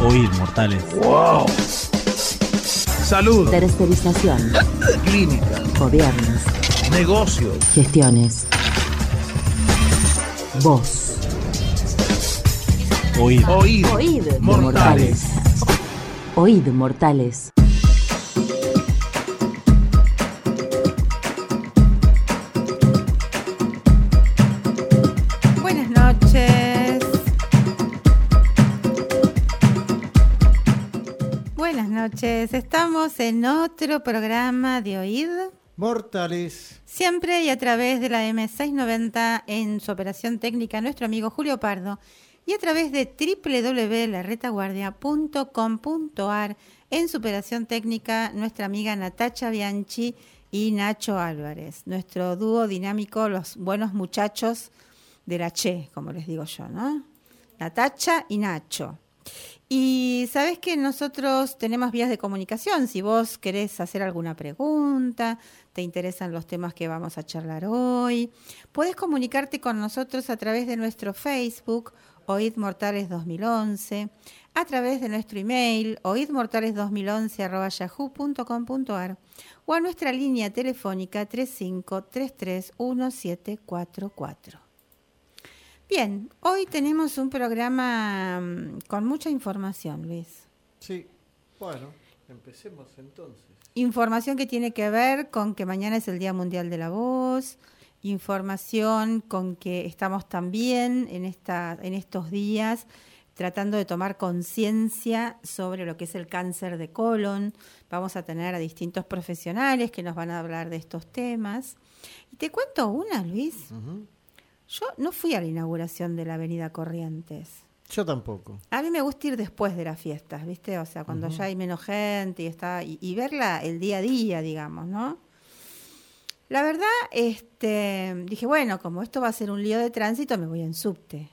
Oíd, mortales. ¡Wow! Salud. Tercerización. Clínica. Gobiernos. Negocios. Gestiones. Voz. Oíd. Oíd. Oíd. Mortales. Oíd, mortales. Buenas noches. Buenas noches. Estamos en otro programa de Oíd Mortales. Siempre y a través de la M690 en su operación técnica nuestro amigo Julio Pardo y a través de www.laretaguardia.com.ar en su operación técnica nuestra amiga Natacha Bianchi y Nacho Álvarez, nuestro dúo dinámico, los buenos muchachos de la Che, como les digo yo, ¿no? Natacha y Nacho. Y sabés que nosotros tenemos vías de comunicación. Si vos querés hacer alguna pregunta, te interesan los temas que vamos a charlar hoy, podés comunicarte con nosotros a través de nuestro Facebook, Oíd Mortales 2011, a través de nuestro email, oidmortales2011@yahoo.com.ar o a nuestra línea telefónica 35331744. Bien, hoy tenemos un programa con mucha información, Luis. Sí, bueno, empecemos entonces. Información que tiene que ver con que mañana es el Día Mundial de la Voz, información con que estamos también en estos días tratando de tomar conciencia sobre lo que es el cáncer de colon. Vamos a tener a distintos profesionales que nos van a hablar de estos temas. Y te cuento una, Luis. Uh-huh. Yo no fui a la inauguración de la Avenida Corrientes. Yo tampoco. A mí me gusta ir después de las fiestas, ¿viste? O sea, cuando ya hay menos gente y verla el día a día, digamos, ¿no? La verdad, dije, bueno, como esto va a ser un lío de tránsito, me voy en subte.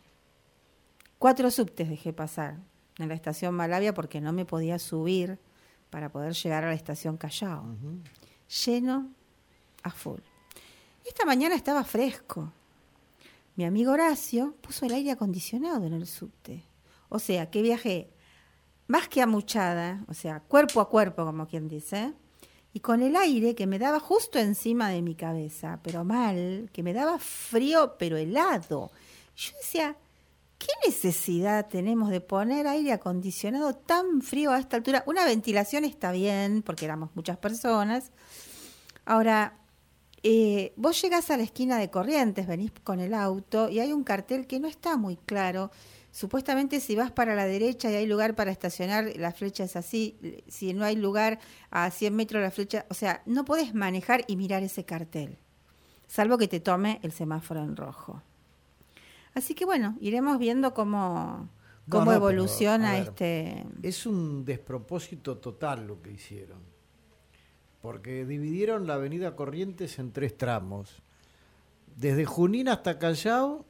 4 subtes dejé pasar en la estación Malavia porque no me podía subir para poder llegar a la estación Callao. Uh-huh. Lleno a full. Esta mañana estaba fresco. Mi amigo Horacio puso el aire acondicionado en el subte. O sea, que viajé más que amuchada, o sea, cuerpo a cuerpo, como quien dice, y con el aire que me daba justo encima de mi cabeza, pero mal, que me daba frío, pero helado. Yo decía, ¿qué necesidad tenemos de poner aire acondicionado tan frío a esta altura? Una ventilación está bien, porque éramos muchas personas. Ahora, vos llegás a la esquina de Corrientes, venís con el auto y hay un cartel que no está muy claro. Supuestamente si vas para la derecha y hay lugar para estacionar, la flecha es así. Si no hay lugar, a 100 metros la flecha... O sea, no podés manejar y mirar ese cartel, salvo que te tome el semáforo en rojo. Así que bueno, iremos viendo cómo evoluciona Es un despropósito total lo que hicieron. Porque dividieron la avenida Corrientes en 3 tramos. Desde Junín hasta Callao,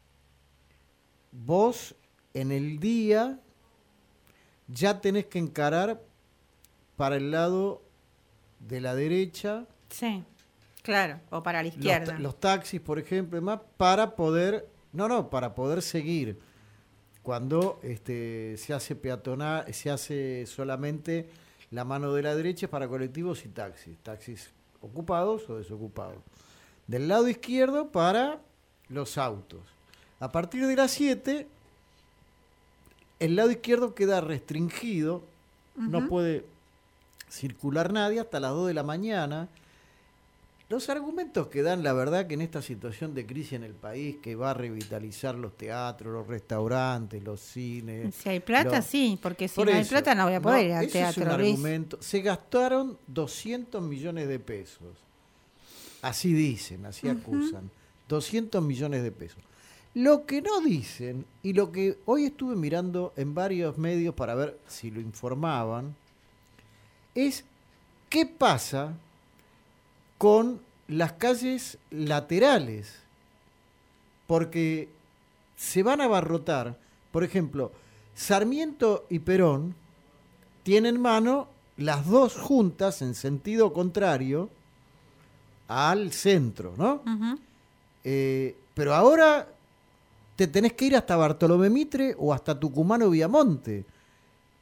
vos en el día ya tenés que encarar para el lado de la derecha. Sí, claro, o para la izquierda. Los taxis, por ejemplo, demás, para poder seguir. Cuando se hace peatonal, se hace solamente la mano de la derecha es para colectivos y taxis ocupados o desocupados. Del lado izquierdo para los autos. A partir de las 7, el lado izquierdo queda restringido, uh-huh. No puede circular nadie hasta las 2 de la mañana. Los argumentos que dan, la verdad que en esta situación de crisis en el país, que va a revitalizar los teatros, los restaurantes, los cines... Si hay plata, sí, porque si no hay plata no voy a poder ir al teatro. Es un argumento. Se gastaron 200 millones de pesos. Así dicen, así acusan. 200 millones de pesos. Lo que no dicen, y lo que hoy estuve mirando en varios medios para ver si lo informaban, es qué pasa con las calles laterales, porque se van a abarrotar. Por ejemplo, Sarmiento y Perón tienen mano las dos juntas en sentido contrario al centro, ¿no? Uh-huh. Pero ahora te tenés que ir hasta Bartolomé Mitre o hasta Tucumán o Viamonte.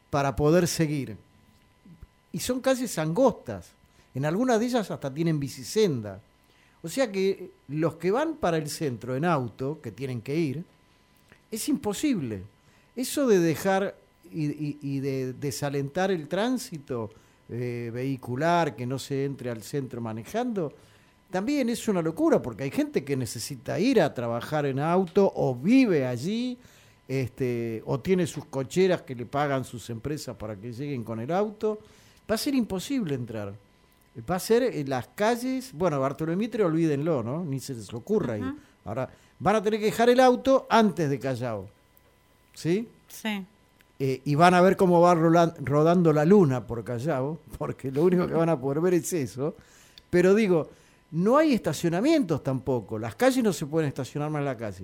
para poder seguir. Y son calles angostas. En algunas de ellas hasta tienen bicisenda. O sea que los que van para el centro en auto, que tienen que ir, es imposible. Eso de dejar y de desalentar el tránsito vehicular, que no se entre al centro manejando, también es una locura, porque hay gente que necesita ir a trabajar en auto o vive allí, o tiene sus cocheras que le pagan sus empresas para que lleguen con el auto. Va a ser imposible entrar. Va a ser en las calles, bueno, Bartolomé Mitre, olvídenlo, ¿no? Ni se les ocurra ahí. Ahora, van a tener que dejar el auto antes de Callao, ¿sí? Sí. Y van a ver cómo va rodando la luna por Callao, porque lo único que van a poder ver es eso. Pero digo, no hay estacionamientos tampoco. Las calles no se pueden estacionar más en la calle.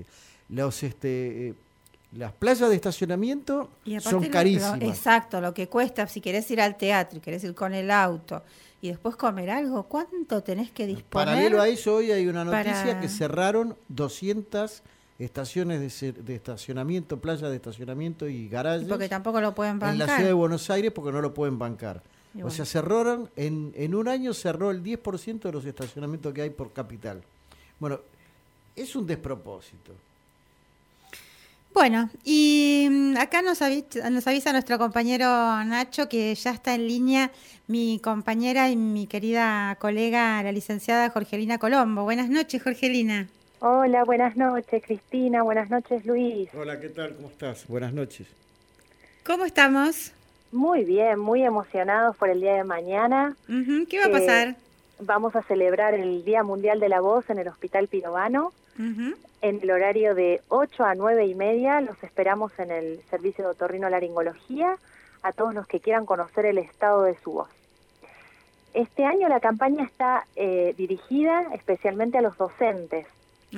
Las playas de estacionamiento son carísimas. Exacto, lo que cuesta, si querés ir al teatro y querés ir con el auto y después comer algo, ¿cuánto tenés que disponer? Paralelo a eso, hoy hay una noticia que cerraron 200 estaciones de estacionamiento, playas de estacionamiento y garajes. Porque tampoco lo pueden bancar. En la ciudad de Buenos Aires porque no lo pueden bancar. Bueno. O sea, cerraron, en un año cerró el 10% de los estacionamientos que hay por capital. Bueno, es un despropósito. Bueno, y acá nos avisa nuestro compañero Nacho que ya está en línea mi compañera y mi querida colega, la licenciada Jorgelina Colombo. Buenas noches, Jorgelina. Hola, buenas noches, Cristina. Buenas noches, Luis. Hola, ¿qué tal? ¿Cómo estás? Buenas noches. ¿Cómo estamos? Muy bien, muy emocionados por el día de mañana. ¿Qué va a pasar? Vamos a celebrar el Día Mundial de la Voz en el Hospital Pirovano. En el horario de 8 a 9:30 los esperamos en el servicio de otorrinolaringología a todos los que quieran conocer el estado de su voz. Este año la campaña está dirigida especialmente a los docentes.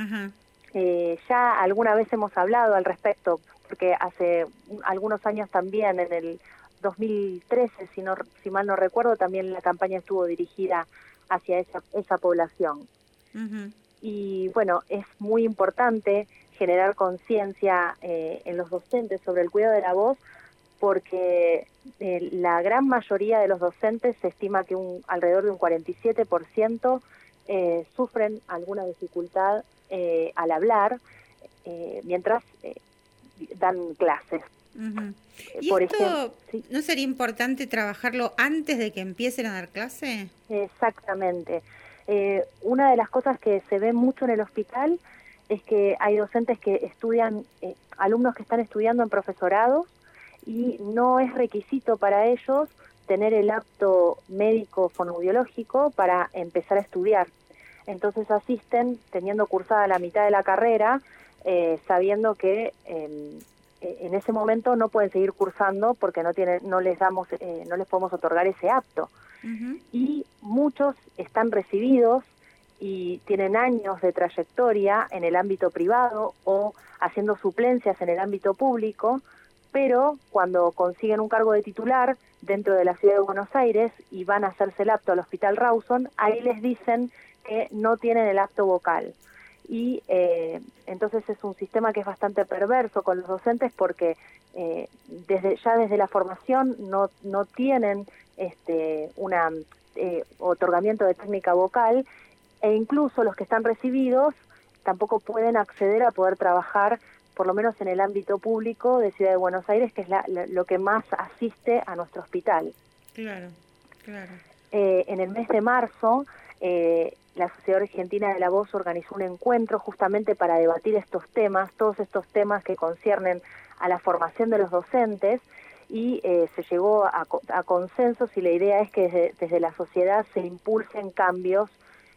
Ya alguna vez hemos hablado al respecto, porque hace algunos años también, en el 2013, si mal no recuerdo, también la campaña estuvo dirigida hacia esa población. Y bueno, es muy importante generar conciencia en los docentes sobre el cuidado de la voz, porque la gran mayoría de los docentes se estima que alrededor de un 47% sufren alguna dificultad al hablar mientras dan clases. ¿Y por esto ejemplo, ¿sí? no sería importante trabajarlo antes de que empiecen a dar clase? Exactamente. Una de las cosas que se ve mucho en el hospital es que hay docentes que estudian, alumnos que están estudiando en profesorados, y no es requisito para ellos tener el apto médico fonoaudiológico para empezar a estudiar. Entonces asisten teniendo cursada la mitad de la carrera, sabiendo que en ese momento no pueden seguir cursando porque no les podemos otorgar ese apto. Y muchos están recibidos y tienen años de trayectoria en el ámbito privado o haciendo suplencias en el ámbito público, pero cuando consiguen un cargo de titular dentro de la ciudad de Buenos Aires y van a hacerse el apto al Hospital Rawson, ahí les dicen que no tienen el apto vocal. Y entonces es un sistema que es bastante perverso con los docentes, porque desde la formación no tienen un otorgamiento de técnica vocal, e incluso los que están recibidos tampoco pueden acceder a poder trabajar, por lo menos en el ámbito público de Ciudad de Buenos Aires, que es lo que más asiste a nuestro hospital. Claro. En el mes de marzo, la Sociedad Argentina de la Voz organizó un encuentro justamente para debatir todos estos temas que conciernen a la formación de los docentes, y se llegó a consensos, y la idea es que desde la sociedad se impulsen cambios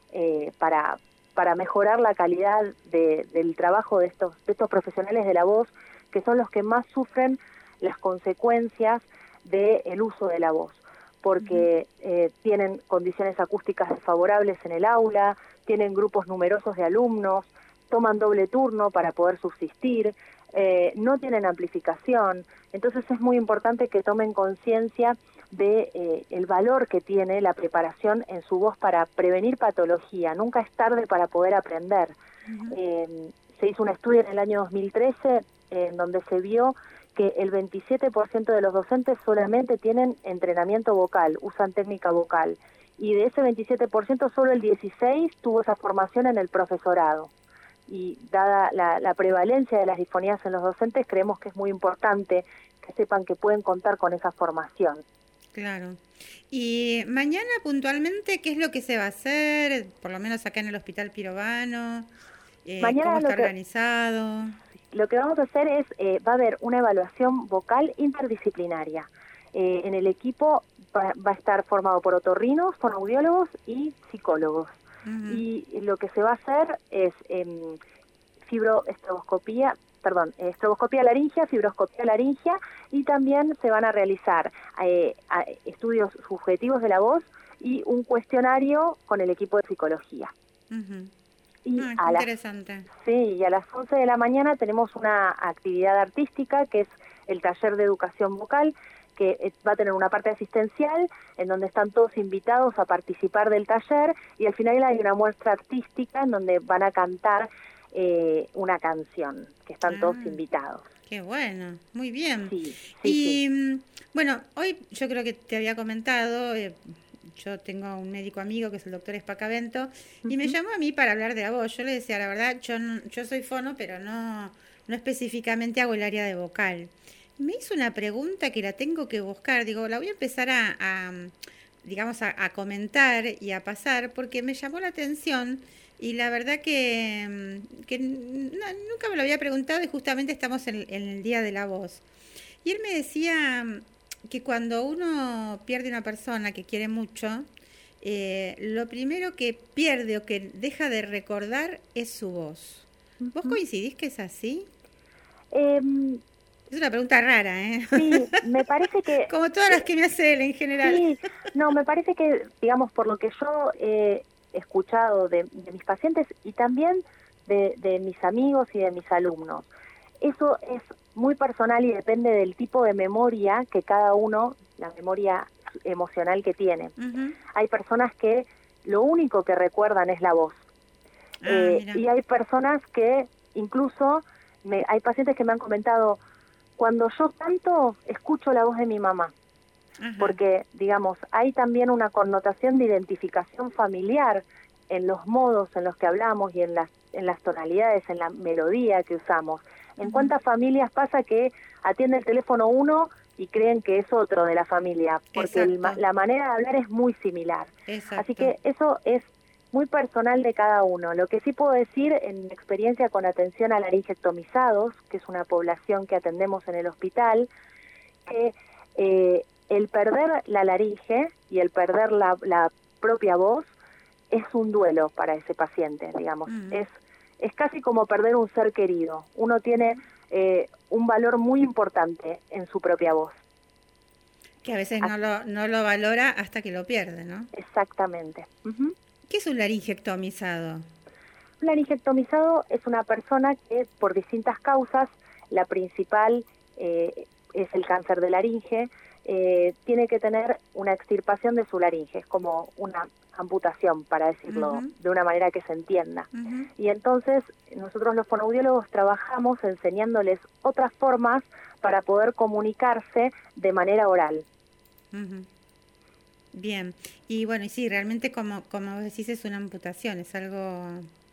para mejorar la calidad del trabajo de estos profesionales de la voz, que son los que más sufren las consecuencias del uso de la voz, porque tienen condiciones acústicas desfavorables en el aula, tienen grupos numerosos de alumnos, toman doble turno para poder subsistir, no tienen amplificación. Entonces es muy importante que tomen conciencia de el valor que tiene la preparación en su voz para prevenir patología. Nunca es tarde para poder aprender. Se hizo un estudio en el año 2013 en donde se vio que el 27% de los docentes solamente tienen entrenamiento vocal, usan técnica vocal, y de ese 27% solo el 16% tuvo esa formación en el profesorado. Y dada la prevalencia de las disfonías en los docentes, creemos que es muy importante que sepan que pueden contar con esa formación. Claro. Y mañana puntualmente, ¿qué es lo que se va a hacer? Por lo menos acá en el Hospital Pirovano. Mañana ¿Cómo está organizado? Lo que vamos a hacer es, va a haber una evaluación vocal interdisciplinaria. En el equipo va a estar formado por otorrinos, fonoaudiólogos y psicólogos. Uh-huh. Y lo que se va a hacer es estroboscopía laringea, fibroscopía laringea, y también se van a realizar estudios subjetivos de la voz y un cuestionario con el equipo de psicología. Uh-huh. Y interesante. Y a las 11 de la mañana tenemos una actividad artística que es el taller de educación vocal, que va a tener una parte asistencial en donde están todos invitados a participar del taller, y al final hay una muestra artística en donde van a cantar una canción, que están todos invitados. Qué bueno, muy bien. Sí. Bueno, hoy yo creo que te había comentado, yo tengo un médico amigo que es el doctor Espacavento, y me llamó a mí para hablar de la voz. Yo le decía, la verdad, yo soy fono, pero no específicamente hago el área de vocal. Me hizo una pregunta que la tengo que buscar, digo, la voy a empezar a comentar y a pasar, porque me llamó la atención, y la verdad que nunca me lo había preguntado, y justamente estamos en el Día de la Voz. Y él me decía que cuando uno pierde una persona que quiere mucho, lo primero que pierde o que deja de recordar es su voz. Uh-huh. ¿Vos coincidís que es así? Es una pregunta rara, ¿eh? Sí, me parece que... Como todas las que me hace él en general. Sí, no, me parece que, digamos, por lo que yo he escuchado de mis pacientes y también de mis amigos y de mis alumnos, eso es muy personal y depende del tipo de memoria que cada uno, la memoria emocional que tiene. Uh-huh. Hay personas que lo único que recuerdan es la voz. Y hay personas que incluso, hay pacientes que me han comentado, cuando yo canto, escucho la voz de mi mamá. Uh-huh. Porque, digamos, hay también una connotación de identificación familiar en los modos en los que hablamos y en las tonalidades, en la melodía que usamos. ¿En uh-huh. cuántas familias pasa que atiende el teléfono uno y creen que es otro de la familia? Porque la manera de hablar es muy similar. Exacto. Así que eso es muy personal de cada uno. Lo que sí puedo decir en mi experiencia con atención a laringectomizados, que es una población que atendemos en el hospital, que el perder la laringe y el perder la propia voz es un duelo para ese paciente, digamos. Uh-huh. Es casi como perder un ser querido. Uno tiene un valor muy importante en su propia voz. Que a veces no lo valora hasta que lo pierde, ¿no? Exactamente. Uh-huh. ¿Qué es un laringectomizado? Un laringectomizado es una persona que, por distintas causas, la principal es el cáncer de laringe, tiene que tener una extirpación de su laringe, es como una amputación, para decirlo uh-huh. de una manera que se entienda. Uh-huh. Y entonces nosotros los fonoaudiólogos trabajamos enseñándoles otras formas para poder comunicarse de manera oral. Uh-huh. Bien, y bueno, y sí, realmente como vos decís, es una amputación, es algo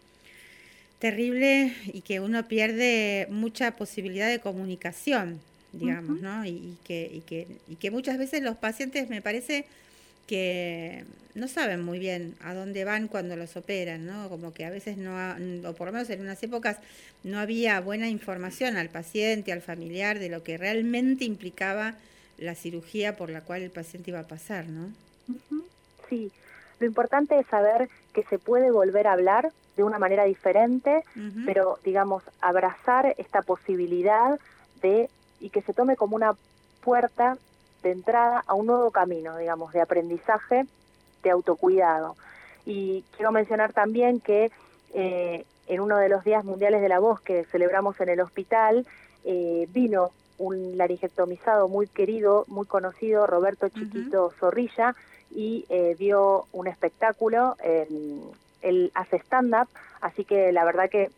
terrible y que uno pierde mucha posibilidad de comunicación, digamos, uh-huh. ¿no? Y que muchas veces los pacientes, me parece que no saben muy bien a dónde van cuando los operan, ¿no? Como que a veces o por lo menos en unas épocas no había buena información al paciente, al familiar, de lo que realmente implicaba la cirugía por la cual el paciente iba a pasar, ¿no? Uh-huh. Sí, lo importante es saber que se puede volver a hablar de una manera diferente, uh-huh. pero, digamos, abrazar esta posibilidad y que se tome como una puerta de entrada a un nuevo camino, digamos, de aprendizaje, de autocuidado. Y quiero mencionar también que en uno de los días mundiales de la voz que celebramos en el hospital, vino un laringectomizado muy querido, muy conocido, Roberto Chiquito uh-huh. Zorrilla, y dio un espectáculo, él hace stand-up, así que la verdad que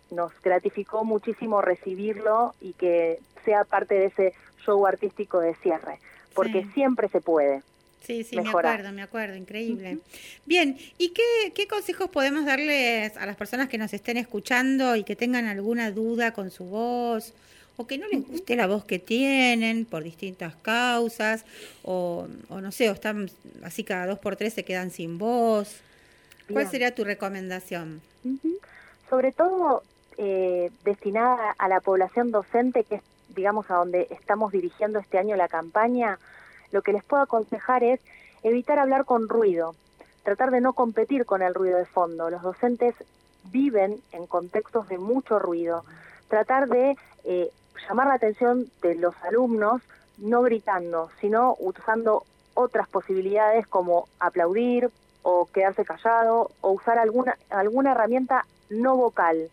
nos gratificó muchísimo recibirlo y que sea parte de ese show artístico de cierre, porque Sí. siempre se puede. Sí, mejorar. me acuerdo, increíble. Bien, ¿y qué consejos podemos darles a las personas que nos estén escuchando y que tengan alguna duda con su voz o que no les guste la voz que tienen por distintas causas o no sé, o están así cada 2 por 3 se quedan sin voz? ¿Cuál Bien. sería tu recomendación? Ujú. Sobre todo destinada a la población docente, que es, digamos, a donde estamos dirigiendo este año la campaña. Lo que les puedo aconsejar es evitar hablar con ruido, tratar de no competir con el ruido de fondo. Los docentes viven en contextos de mucho ruido. Tratar de llamar la atención de los alumnos, no gritando, sino usando otras posibilidades como aplaudir o quedarse callado o usar alguna herramienta no vocal.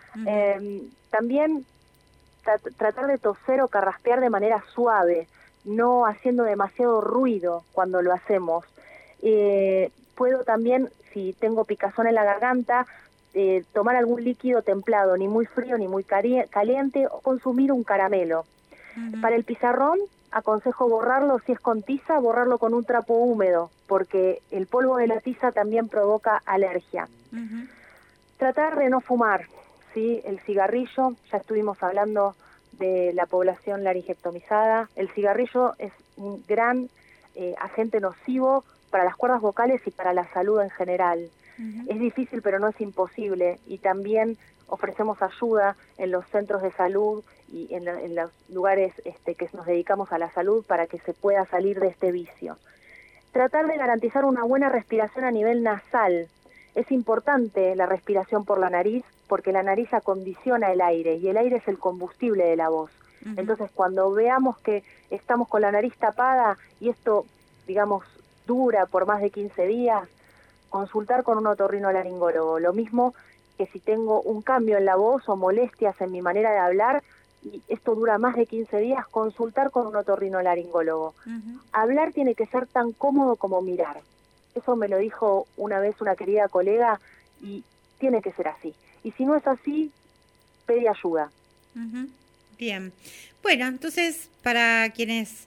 También tratar de toser o carraspear de manera suave, no haciendo demasiado ruido cuando lo hacemos. Puedo también, si tengo picazón en la garganta, tomar algún líquido templado, ni muy frío ni muy caliente, o consumir un caramelo. Para el pizarrón, aconsejo borrarlo, si es con tiza, borrarlo con un trapo húmedo, porque el polvo de la tiza también provoca alergia. Tratar de no fumar, ¿sí? El cigarrillo, ya estuvimos hablando de la población laringectomizada. El cigarrillo es un gran agente nocivo para las cuerdas vocales y para la salud en general. Es difícil, pero no es imposible, y también ofrecemos ayuda en los centros de salud y en los lugares que nos dedicamos a la salud para que se pueda salir de este vicio. Tratar de garantizar una buena respiración a nivel nasal. Es importante la respiración por la nariz, porque la nariz acondiciona el aire y el aire es el combustible de la voz. Entonces, cuando veamos que estamos con la nariz tapada y esto, digamos, dura por más de 15 días, consultar con un otorrinolaringólogo. Lo mismo que si tengo un cambio en la voz o molestias en mi manera de hablar y esto dura más de 15 días, consultar con un otorrinolaringólogo. Hablar tiene que ser tan cómodo como mirar. Eso me lo dijo una vez una querida colega y tiene que ser así. Y si no es así, pedí ayuda. Bien. Bueno, entonces, para quienes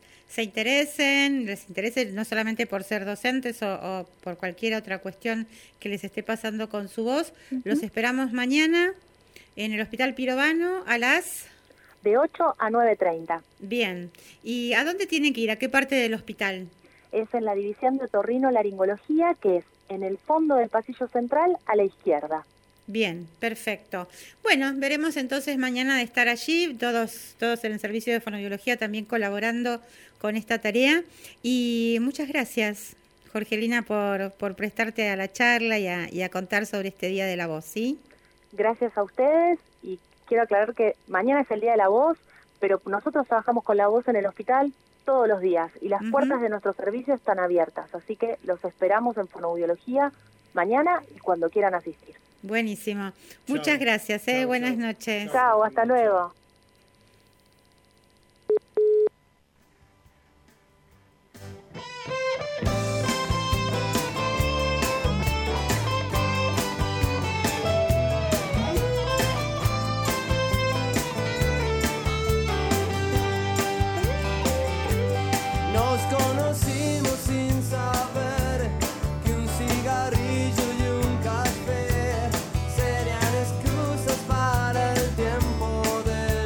les interese no solamente por ser docentes o por cualquier otra cuestión que les esté pasando con su voz, los esperamos mañana en el Hospital Pirovano a las... De 8 a 9:30. Bien. ¿Y a dónde tienen que ir? ¿A qué parte del hospital? Es en la división de otorrinolaringología, que es en el fondo del pasillo central a la izquierda. Bien, perfecto. Bueno, veremos entonces mañana de estar allí, todos en el servicio de fonoaudiología también colaborando con esta tarea. Y muchas gracias, Jorgelina, por prestarte a la charla y a contar sobre este Día de la Voz, ¿sí? Gracias a ustedes, y quiero aclarar que mañana es el Día de la Voz, pero nosotros trabajamos con la voz en el hospital todos los días y las puertas de nuestro servicio están abiertas, así que los esperamos en fonoaudiología mañana y cuando quieran asistir. Buenísimo. Muchas gracias. Buenas noches. Chao, hasta luego. Nos conocimos sin saber que un cigarrillo y un café serían excusas para el tiempo de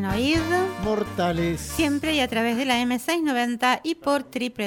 Oíd. Mortales. Siempre y a través de la M690 y por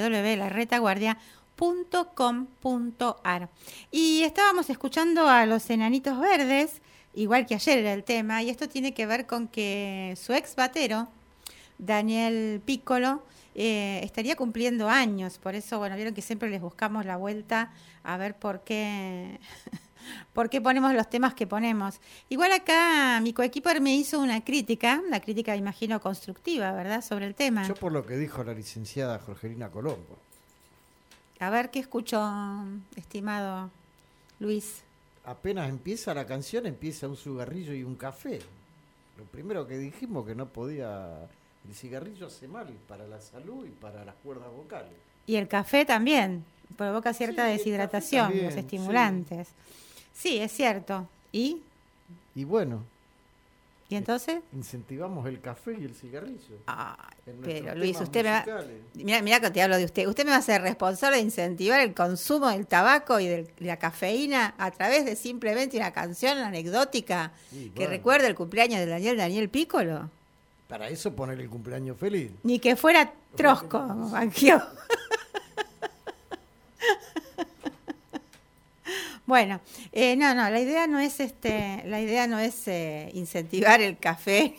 www.laretaguardia.com.ar. Y estábamos escuchando a los Enanitos Verdes, igual que ayer era el tema, y esto tiene que ver con que su ex batero, Daniel Piccolo, estaría cumpliendo años. Por eso, bueno, vieron que siempre les buscamos la vuelta a ver por qué ponemos los temas que ponemos. Igual acá mi coequiper me hizo una crítica imagino constructiva, ¿verdad?, sobre el tema. Yo por lo que dijo la licenciada Jorgelina Colombo. A ver, ¿qué escuchó, estimado Luis? Apenas empieza la canción, empieza un cigarrillo y un café. Lo primero que dijimos que no podía... El cigarrillo hace mal para la salud y para las cuerdas vocales. Y el café también provoca cierta deshidratación, también, los estimulantes. Sí, es cierto. ¿Y bueno. ¿Y entonces? Incentivamos el café y el cigarrillo. Pero Luis, usted me va... Mira que te hablo de usted. Usted me va a ser responsable de incentivar el consumo del tabaco y de la cafeína a través de simplemente una canción anecdótica que recuerde el cumpleaños de Daniel Piccolo. Para eso poner el cumpleaños feliz. Ni que fuera Trosco, Banquio. Bueno, no, la idea no es incentivar el café,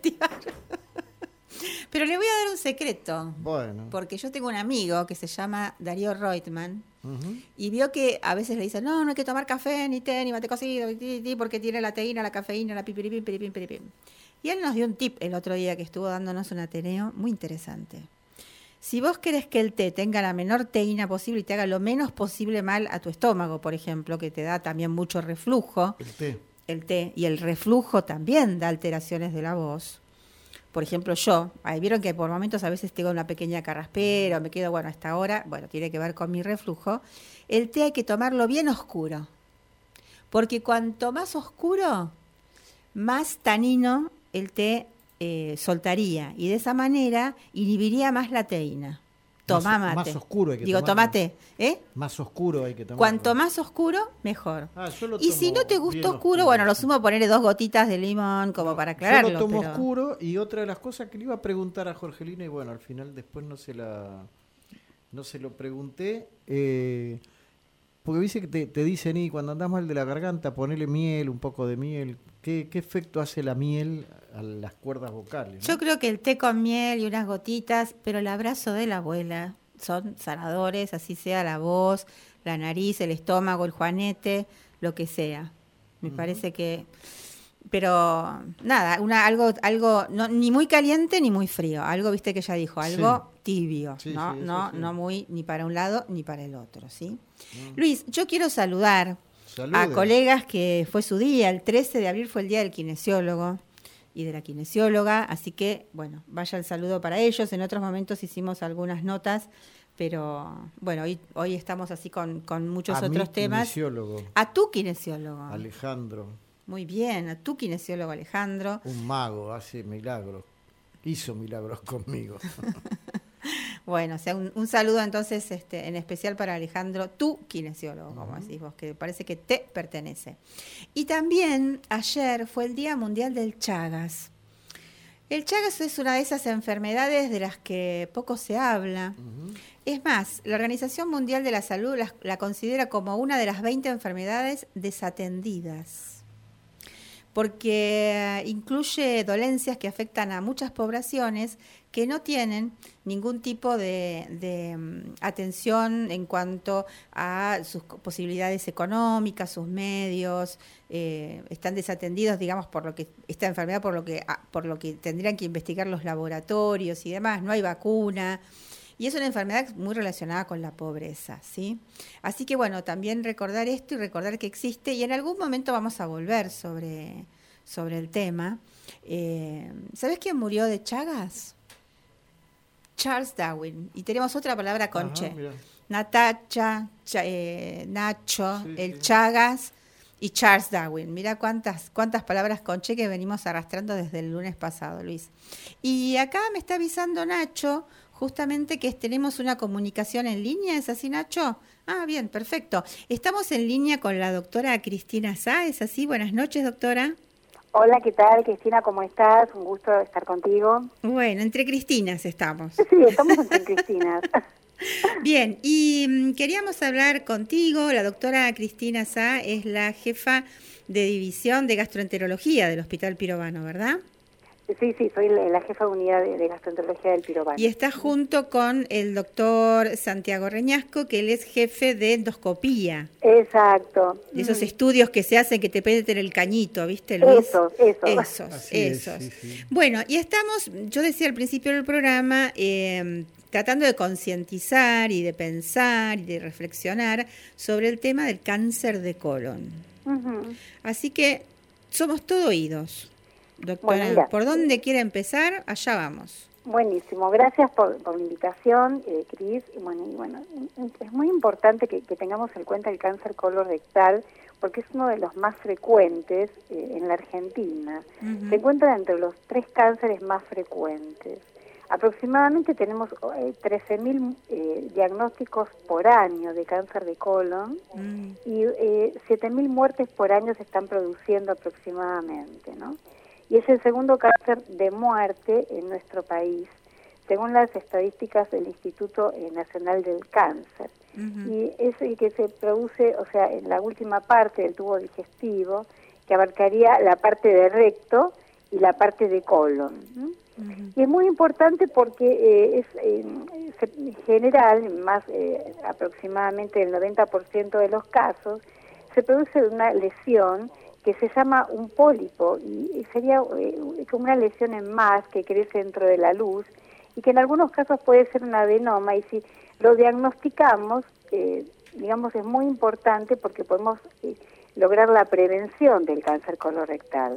Pero le voy a dar un secreto. Bueno. Porque yo tengo un amigo que se llama Darío Reutemann, y vio que a veces le dicen, no hay que tomar café, ni té, ni mate cocido, porque tiene la teína, la cafeína, la pipiripim, piripim, piripim. Y él nos dio un tip el otro día que estuvo dándonos un ateneo muy interesante. Si vos querés que el té tenga la menor teína posible y te haga lo menos posible mal a tu estómago, por ejemplo, que te da también mucho reflujo. El té. Y el reflujo también da alteraciones de la voz. Por ejemplo, yo, vieron que por momentos a veces tengo una pequeña carraspera, me quedo, a esta hora, tiene que ver con mi reflujo. El té hay que tomarlo bien oscuro. Porque cuanto más oscuro, más tanino el té soltaría, y de esa manera inhibiría más la teína. Toma mate. Más oscuro hay que tomar. Tomate, Más oscuro hay que tomar. Cuanto más oscuro, mejor. Y si no te gusta oscuro, lo sumo a ponerle 2 gotitas de limón como para aclararlo. Yo lo tomo oscuro, y otra de las cosas que le iba a preguntar a Jorgelina, y al final después no se lo pregunté, porque dice que te dicen, y cuando andás mal de la garganta, ponele miel, un poco de miel. ¿Qué efecto hace la miel a las cuerdas vocales, ¿no? Yo creo que el té con miel y unas gotitas, pero el abrazo de la abuela son sanadores, así sea la voz, la nariz, el estómago, el juanete, lo que sea. Me parece que... Pero nada, algo no, ni muy caliente ni muy frío. Algo, viste que ella dijo, algo tibio, ¿no? No muy ni para un lado ni para el otro, ¿sí? Luis, yo quiero saludar a colegas que fue su día. El 13 de abril fue el día del kinesiólogo y de la kinesióloga, así que, vaya el saludo para ellos. En otros momentos hicimos algunas notas, pero, hoy estamos así con muchos otros temas. Kinesiólogo. A tu kinesiólogo. Alejandro. Muy bien, a tu kinesiólogo Alejandro. Un mago, hace milagros. Hizo milagros conmigo. Un saludo entonces en especial para Alejandro, tu kinesiólogo, como decís vos, que parece que te pertenece. Y también ayer fue el Día Mundial del Chagas. El Chagas es una de esas enfermedades de las que poco se habla. Es más, la Organización Mundial de la Salud la considera como una de las 20 enfermedades desatendidas, porque incluye dolencias que afectan a muchas poblaciones que no tienen ningún tipo de atención en cuanto a sus posibilidades económicas, sus medios, están desatendidos, digamos, por lo que esta enfermedad, por lo que tendrían que investigar los laboratorios y demás. No hay vacuna. Y es una enfermedad muy relacionada con la pobreza, ¿sí? Así que, también recordar esto y recordar que existe, y en algún momento vamos a volver sobre el tema. ¿Sabés quién murió de Chagas? Charles Darwin. Y tenemos otra palabra con che. Mirá. Natacha, Nacho, Chagas y Charles Darwin. Mirá cuántas palabras con che que venimos arrastrando desde el lunes pasado, Luis. Y acá me está avisando Nacho justamente que tenemos una comunicación en línea. ¿Es así, Nacho? Ah, bien, perfecto. Estamos en línea con la doctora Cristina Sá. ¿Es así? Buenas noches, doctora. Hola, ¿qué tal, Cristina? ¿Cómo estás? Un gusto estar contigo. Bueno, entre Cristinas estamos. Sí, estamos entre Cristinas. Bien, y queríamos hablar contigo. La doctora Cristina Sá es la jefa de división de gastroenterología del Hospital Pirovano, ¿verdad? Sí, soy la jefa de unidad de gastroenterología del Pirovano. Y está junto con el doctor Santiago Reñasco, que él es jefe de endoscopía. Exacto. Esos estudios que se hacen que te penetren el cañito, ¿viste, Luis? Esos. Así es, sí. Bueno, y estamos, yo decía al principio del programa, tratando de concientizar y de pensar y de reflexionar sobre el tema del cáncer de colon. Así que somos todo oídos. Doctora, Bueno, ¿por dónde quiere empezar? Allá vamos. Buenísimo, gracias por la invitación, Cris. Y bueno, es muy importante que tengamos en cuenta el cáncer colorectal, porque es uno de los más frecuentes en la Argentina. Se encuentra entre los 3 cánceres más frecuentes. Aproximadamente tenemos 13.000 diagnósticos por año de cáncer de colon y 7.000 muertes por año se están produciendo aproximadamente, ¿no? Y es el segundo cáncer de muerte en nuestro país, según las estadísticas del Instituto Nacional del Cáncer. Y es el que se produce, o sea, en la última parte del tubo digestivo, que abarcaría la parte de recto y la parte de colon. Y es muy importante porque es en general, más aproximadamente el 90% de los casos, se produce una lesión que se llama un pólipo y sería como una lesión en más que crece dentro de la luz y que en algunos casos puede ser un adenoma, y si lo diagnosticamos, digamos, es muy importante porque podemos lograr la prevención del cáncer colorectal.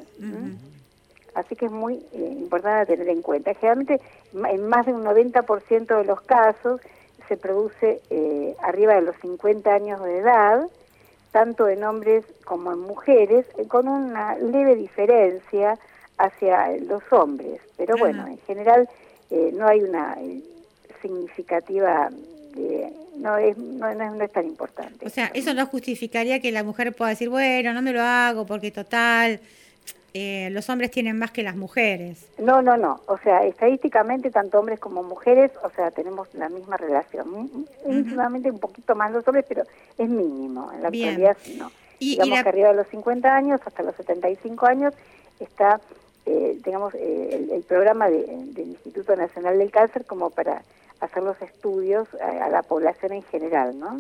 Así que es muy importante tener en cuenta. Generalmente en más de un 90% de los casos se produce arriba de los 50 años de edad, tanto en hombres como en mujeres, con una leve diferencia hacia los hombres. Pero bueno, en general no hay una significativa, no es tan importante. O sea, eso no justificaría que la mujer pueda decir, bueno, no me lo hago porque total, los hombres tienen más que las mujeres. No. O sea, estadísticamente tanto hombres como mujeres, o sea, tenemos la misma relación. Íntimamente un poquito más los hombres, pero es mínimo. En la actualidad no. Digamos que arriba de los 50 años hasta los 75 años está, digamos, el programa del Instituto Nacional del Cáncer como para hacer los estudios a la población en general, ¿no?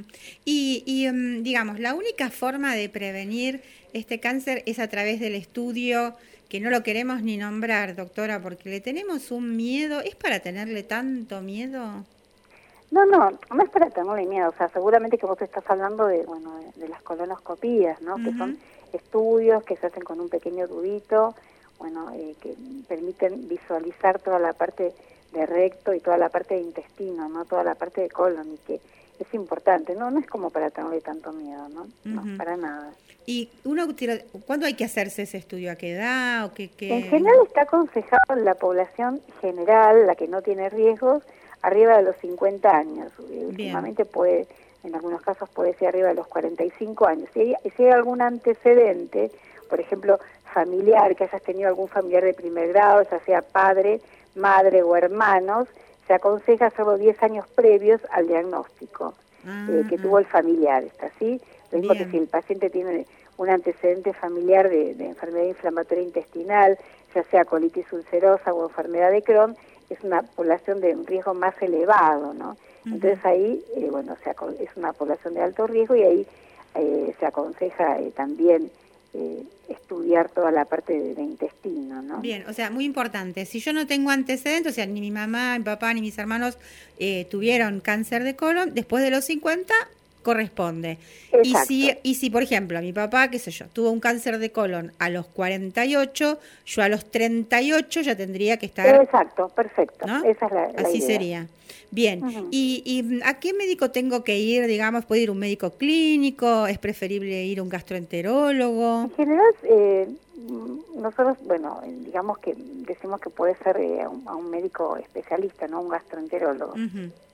Y digamos, la única forma de prevenir este cáncer es a través del estudio, que no lo queremos ni nombrar, doctora, porque le tenemos un miedo. ¿Es para tenerle tanto miedo? No es para tenerle miedo. O sea, seguramente que vos estás hablando de las colonoscopías, ¿no? Que son estudios que se hacen con un pequeño tubito, que permiten visualizar toda la parte de recto y toda la parte de intestino, ¿no? Toda la parte de colon, y que es importante, no es como para tenerle tanto miedo, ¿no? No, para nada. ¿Y cuándo hay que hacerse ese estudio? ¿A qué edad? ¿O qué? En general está aconsejado en la población general, la que no tiene riesgos, arriba de los 50 años. Últimamente en algunos casos puede ser arriba de los 45 años. Si hay algún antecedente, por ejemplo, familiar, que hayas tenido algún familiar de primer grado, ya sea padre, madre o hermanos, se aconseja hacerlo 10 años previos al diagnóstico que tuvo el familiar, ¿está así? Lo mismo que si el paciente tiene un antecedente familiar de enfermedad inflamatoria intestinal, ya sea colitis ulcerosa o enfermedad de Crohn, es una población de un riesgo más elevado, ¿no? Entonces ahí, es una población de alto riesgo y ahí se aconseja también estudiar toda la parte de intestino, ¿no? Bien, o sea, muy importante. Si yo no tengo antecedentes, o sea, ni mi mamá, mi papá, ni mis hermanos tuvieron cáncer de colon, después de los 50 corresponde. Exacto. Y si, por ejemplo, mi papá, qué sé yo, tuvo un cáncer de colon a los 48, yo a los 38 ya tendría que estar... Exacto, perfecto. ¿No? Esa es la Así idea. Sería. Bien. ¿Y a qué médico tengo que ir? Digamos, ¿puede ir un médico clínico? ¿Es preferible ir a un gastroenterólogo? En general, nosotros, digamos que decimos que puede ser a un médico especialista, no un gastroenterólogo.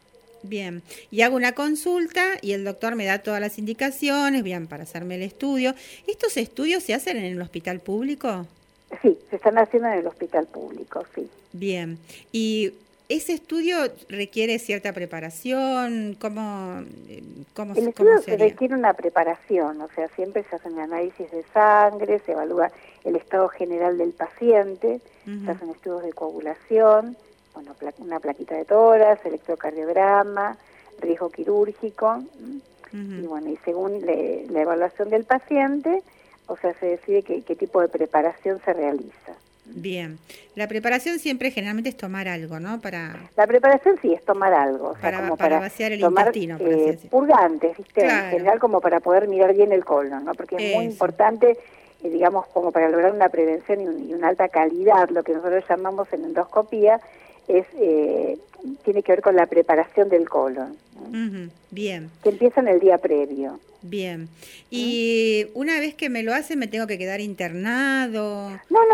Bien, y hago una consulta y el doctor me da todas las indicaciones, bien, para hacerme el estudio. ¿Estos estudios se hacen en el hospital público? Sí, se están haciendo en el hospital público, sí. Bien, y ese estudio requiere cierta preparación, ¿cómo El estudio sería? requiere una preparación, o sea, siempre se hacen análisis de sangre, se evalúa el estado general del paciente, se hacen estudios de coagulación, bueno, una plaquita de tórax, electrocardiograma, riesgo quirúrgico, y bueno, y según la evaluación del paciente, o sea, se decide qué tipo de preparación se realiza. Bien, la preparación siempre generalmente es tomar algo, ¿no? La preparación sí es tomar algo, o sea, para como vaciar el tomar, intestino, por así decir. purgantes, ¿viste? Claro. En general como para poder mirar bien el colon, ¿no? Porque es muy importante, digamos, como para lograr una prevención y una alta calidad, lo que nosotros llamamos en endoscopía, tiene que ver con la preparación del colon, ¿no? Bien. Que empieza en el día previo. Bien. Y una vez que me lo hacen, ¿me tengo que quedar internado?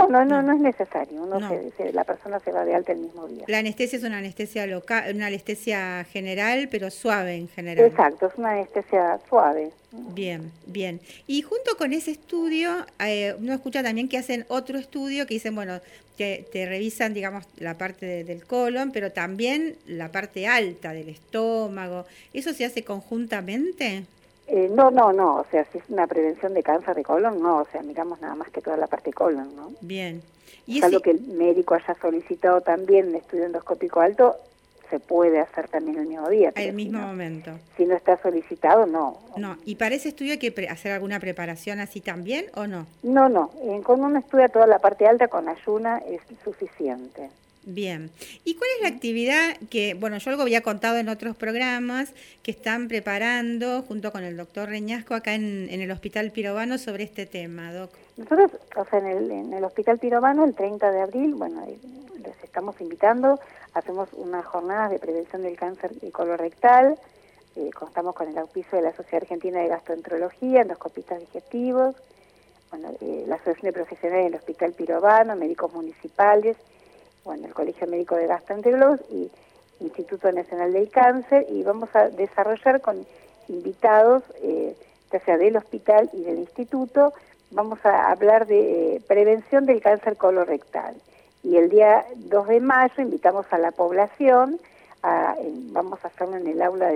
No es necesario. No. La persona se va de alta el mismo día. La anestesia es una anestesia local, una anestesia general, pero suave en general. Exacto, es una anestesia suave. Bien, bien. Y junto con ese estudio, uno escucha también que hacen otro estudio que dicen, bueno, te revisan, digamos, la parte del colon, pero también la parte alta del estómago. ¿Eso se hace conjuntamente? No, o sea, si es una prevención de cáncer de colon, no, o sea, miramos nada más que toda la parte colon, ¿no? Bien. ¿Y algo que el médico haya solicitado también un estudio endoscópico alto, se puede hacer también el mismo día. Al mismo momento. Si no está solicitado, no. No, ¿y para ese estudio hay que hacer alguna preparación así también o no? No, con uno estudia toda la parte alta con ayuna es suficiente. Bien. ¿Y cuál es la actividad que, bueno, yo algo había contado en otros programas que están preparando junto con el doctor Reñasco acá en el Hospital Pirovano sobre este tema, Doc? Nosotros, o sea, en el Hospital Pirovano, el 30 de abril, bueno, les estamos invitando, hacemos unas jornadas de prevención del cáncer colorectal, contamos con el auspicio de la Sociedad Argentina de Gastroenterología, endoscopistas digestivos, bueno, la Asociación de Profesionales del Hospital Pirovano, médicos municipales, bueno, el Colegio Médico de Gastroenterólogos y Instituto Nacional del Cáncer, y vamos a desarrollar con invitados, ya sea del hospital y del instituto, vamos a hablar de prevención del cáncer colorectal. Y el día 2 de mayo invitamos a la población, vamos a hacerlo en el aula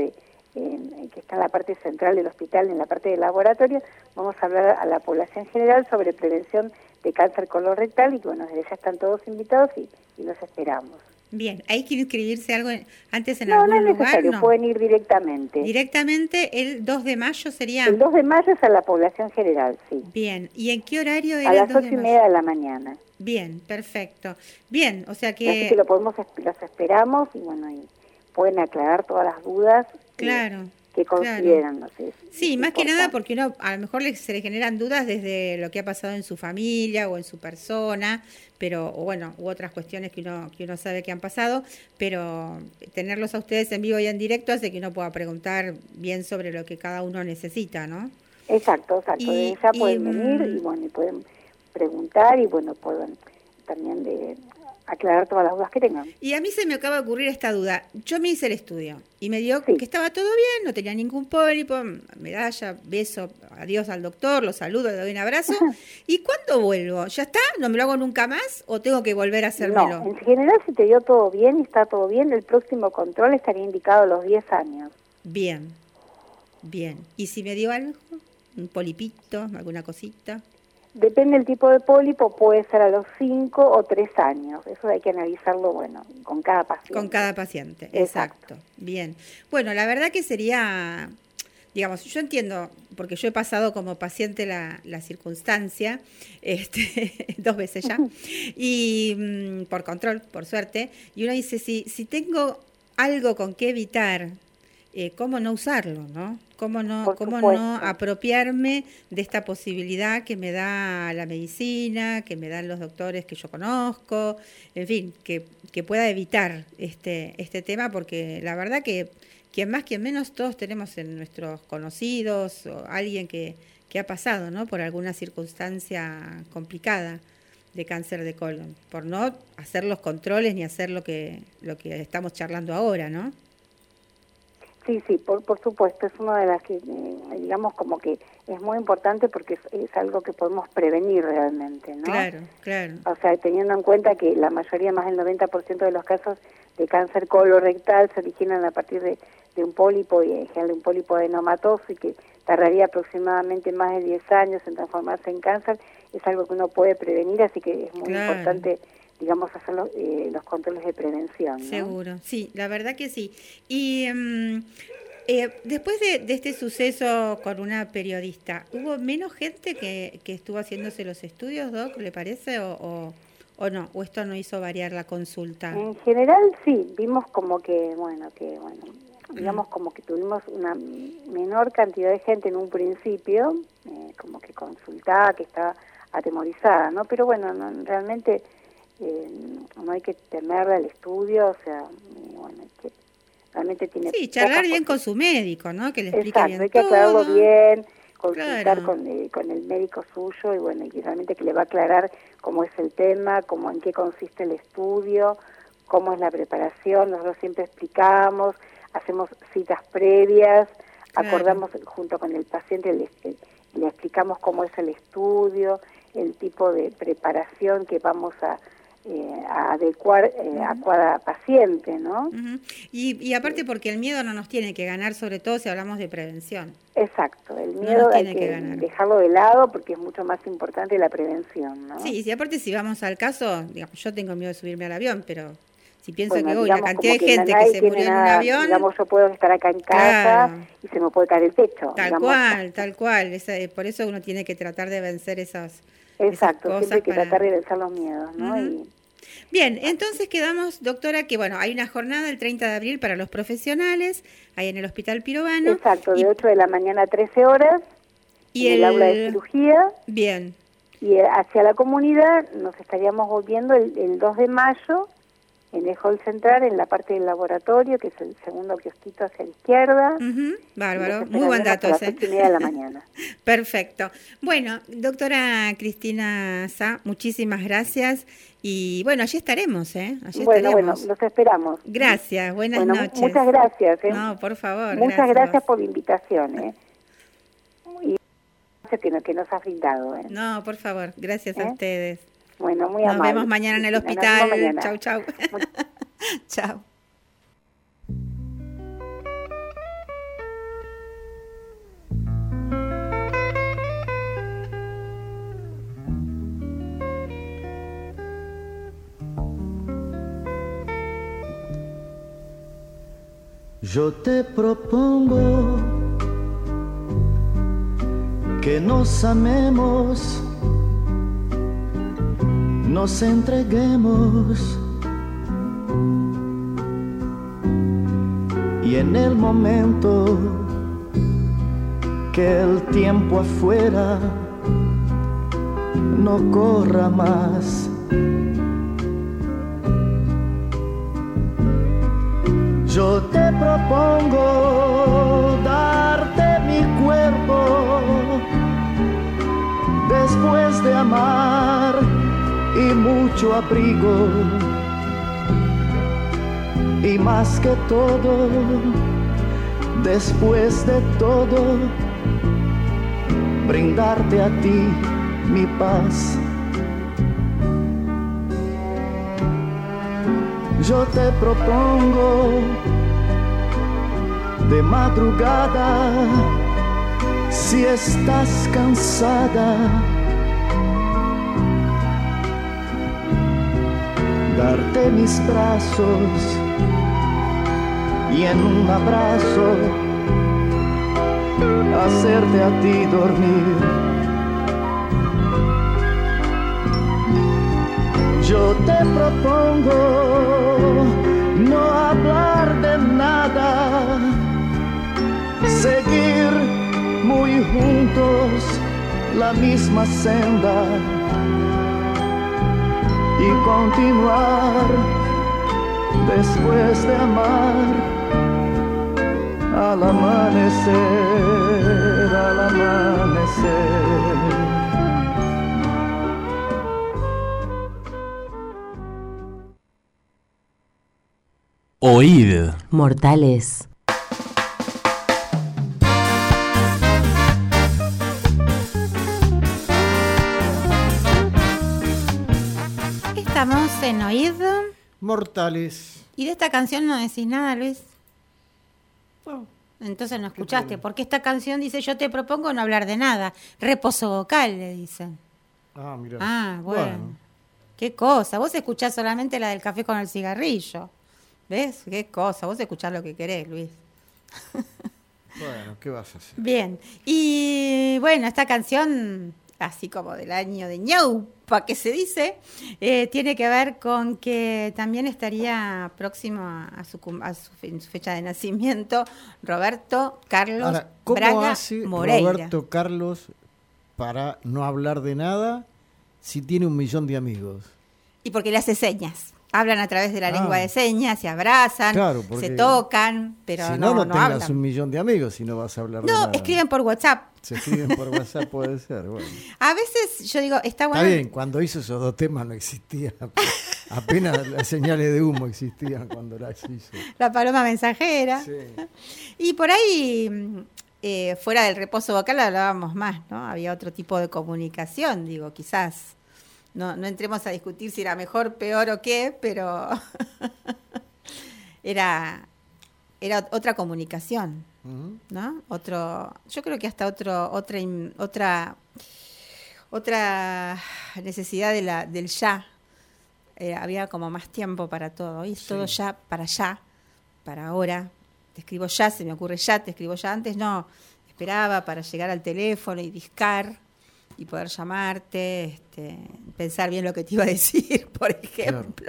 que está en la parte central del hospital, en la parte del laboratorio, vamos a hablar a la población general sobre prevención de cáncer colorectal, y bueno, desde ya están todos invitados y los esperamos. Bien, ¿hay que inscribirse algo antes en algún lugar? No es necesario, pueden ir directamente. ¿Directamente el 2 de mayo sería? El 2 de mayo es a la población general, sí. Bien, ¿y en qué horario era? A las 8:30 de la mañana. Bien, perfecto. Bien, o sea que... Así que los esperamos y bueno, y pueden aclarar todas las dudas. Claro. Que consideran, no sé. Sí, más que nada porque uno a lo mejor se le generan dudas desde lo que ha pasado en su familia o en su persona, pero o bueno, u otras cuestiones que uno sabe que han pasado, pero tenerlos a ustedes en vivo y en directo hace que uno pueda preguntar bien sobre lo que cada uno necesita, ¿no? Exacto. Desde ya pueden venir y bueno, y pueden preguntar y bueno, pueden también aclarar todas las dudas que tengan. Y a mí se me acaba de ocurrir esta duda. Yo me hice el estudio y me dio que estaba todo bien, no tenía ningún pólipo, medalla, beso, adiós al doctor, lo saludo, le doy un abrazo. ¿Y cuándo vuelvo? ¿Ya está? ¿No me lo hago nunca más o tengo que volver a hacérmelo? No, en general si te dio todo bien y está todo bien, el próximo control estaría indicado a los 10 años. Bien. ¿Y si me dio algo? ¿Un polipito? ¿Alguna cosita? Depende del tipo de pólipo, puede ser a los 5 o 3 años. Eso hay que analizarlo, bueno, con cada paciente. Con cada paciente, exacto. Bien. Bueno, la verdad que sería, digamos, yo entiendo, porque yo he pasado como paciente la circunstancia, 2 veces ya, y por control, por suerte, y uno dice, si tengo algo con que evitar, ¿cómo no usarlo, no? ¿Cómo no apropiarme de esta posibilidad que me da la medicina, que me dan los doctores que yo conozco, en fin, que pueda evitar este tema, porque la verdad que quien más, quien menos, todos tenemos en nuestros conocidos o alguien que ha pasado, ¿no?, por alguna circunstancia complicada de cáncer de colon, por no hacer los controles ni hacer lo que estamos charlando ahora, ¿no? Sí, por supuesto, es una de las que, digamos, como que es muy importante porque es algo que podemos prevenir realmente, ¿no? Claro. O sea, teniendo en cuenta que la mayoría, más del 90% de los casos de cáncer colorectal se originan a partir de un pólipo, y en general de un pólipo adenomatoso, y que tardaría aproximadamente más de 10 años en transformarse en cáncer, es algo que uno puede prevenir, así que es muy importante, digamos, hacer los controles de prevención, ¿no? Seguro, sí, la verdad que sí. Y después de este suceso con una periodista, ¿hubo menos gente que estuvo haciéndose los estudios, Doc, le parece, o no? ¿O esto no hizo variar la consulta? En general sí, vimos como que, digamos como que tuvimos una menor cantidad de gente en un principio, como que consultaba, que estaba atemorizada, ¿no? Pero bueno, realmente no hay que temerle al estudio, o sea, hay que, realmente tiene... Sí, charlar bien con su médico, ¿no? Que le explique bien todo. Hay que aclararlo bien, consultar con el médico suyo, y bueno, y realmente que le va a aclarar cómo es el tema, cómo, en qué consiste el estudio, cómo es la preparación. Nosotros siempre explicamos, hacemos citas previas, acordamos junto con el paciente, le explicamos cómo es el estudio, el tipo de preparación que vamos a adecuar a cada paciente, ¿no? Y aparte porque el miedo no nos tiene que ganar, sobre todo si hablamos de prevención. Exacto, el miedo hay que dejarlo de lado porque es mucho más importante la prevención, ¿no? Sí, y aparte si vamos al caso, digamos, yo tengo miedo de subirme al avión, pero si pienso que hoy la cantidad de gente que se murió en un avión... Digamos, yo puedo estar acá en casa y se me puede caer el techo. Tal cual. Por eso uno tiene que tratar de vencer esas Exacto, siempre hay que tratar de vencer los miedos, ¿no? Bien, entonces quedamos, doctora, que bueno, hay una jornada el 30 de abril para los profesionales, ahí en el Hospital Pirovano. Exacto, de 8 de la mañana a 13 horas, y en el aula de cirugía. Bien. Y hacia la comunidad nos estaríamos volviendo el 2 de mayo, en el hall central, en la parte del laboratorio, que es el segundo kiosquito hacia la izquierda. Bárbaro, muy buen dato ese. A las 8:30 de la mañana. Perfecto. Bueno, doctora Cristina Sá, muchísimas gracias. Y bueno, allí estaremos, Bueno, los esperamos. Gracias, buenas noches. Muchas gracias. No, por favor. Muchas gracias por la invitación. Y gracias que nos has brindado. No, por favor, gracias a ustedes. Bueno, muy amable. amable. Nos vemos mañana en el hospital. Chau. Chao. Yo te propongo que nos amemos, nos entreguemos, y en el momento que el tiempo afuera no corra más, yo te propongo darte mi cuerpo después de amar y mucho abrigo, y más que todo, después de todo, brindarte a ti mi paz. Yo te propongo de madrugada, si estás cansada, darte mis brazos y en un abrazo hacerte a ti dormir. Yo te propongo no hablar de nada, seguir muy juntos la misma senda y continuar después de amar al amanecer, al amanecer. Mortales. estamos en Oído. Mortales. ¿Y de esta canción no decís nada, Luis? No. Entonces no escuchaste, tiene? porque esta canción dice: yo te propongo no hablar de nada. Reposo vocal, le dicen. Ah, mira. Ah, bueno. Qué cosa. Vos escuchás solamente la del café con el cigarrillo. ¿Ves? Qué cosa. Vos escuchás lo que querés, Luis. Bueno, ¿qué vas a hacer? Bien. Y bueno, esta canción, así como del año de ñaupa que se dice, tiene que ver con que también estaría próximo a su fecha de nacimiento Roberto Carlos Ahora, ¿cómo Braga hace Moreira. Roberto Carlos para no hablar de nada si tiene 1 millón de amigos? Y porque le hace señas. Hablan a través de la lengua de señas, se abrazan, Claro, porque se tocan, pero si no tengas hablan. 1 millón de amigos si no vas a hablar de No, nada. escriben por WhatsApp. Se escriben por WhatsApp, puede ser. Bueno. A veces yo digo, está bueno. Está bien, cuando hizo esos 2 temas no existía. Apenas las señales de humo existían cuando las hizo. La paloma mensajera. Sí. Y por ahí, fuera del reposo vocal, hablábamos más, ¿no? Había otro tipo de comunicación, digo, quizás. No entremos a discutir si era mejor, peor o qué, pero era otra comunicación, ¿no? Yo creo que hasta otra necesidad del ya. Había como más tiempo para todo. Hoy es todo ya, para ahora. Te escribo ya, se me ocurre ya, te escribo ya. Antes no, esperaba para llegar al teléfono y discar y poder llamarte, pensar bien lo que te iba a decir, por ejemplo.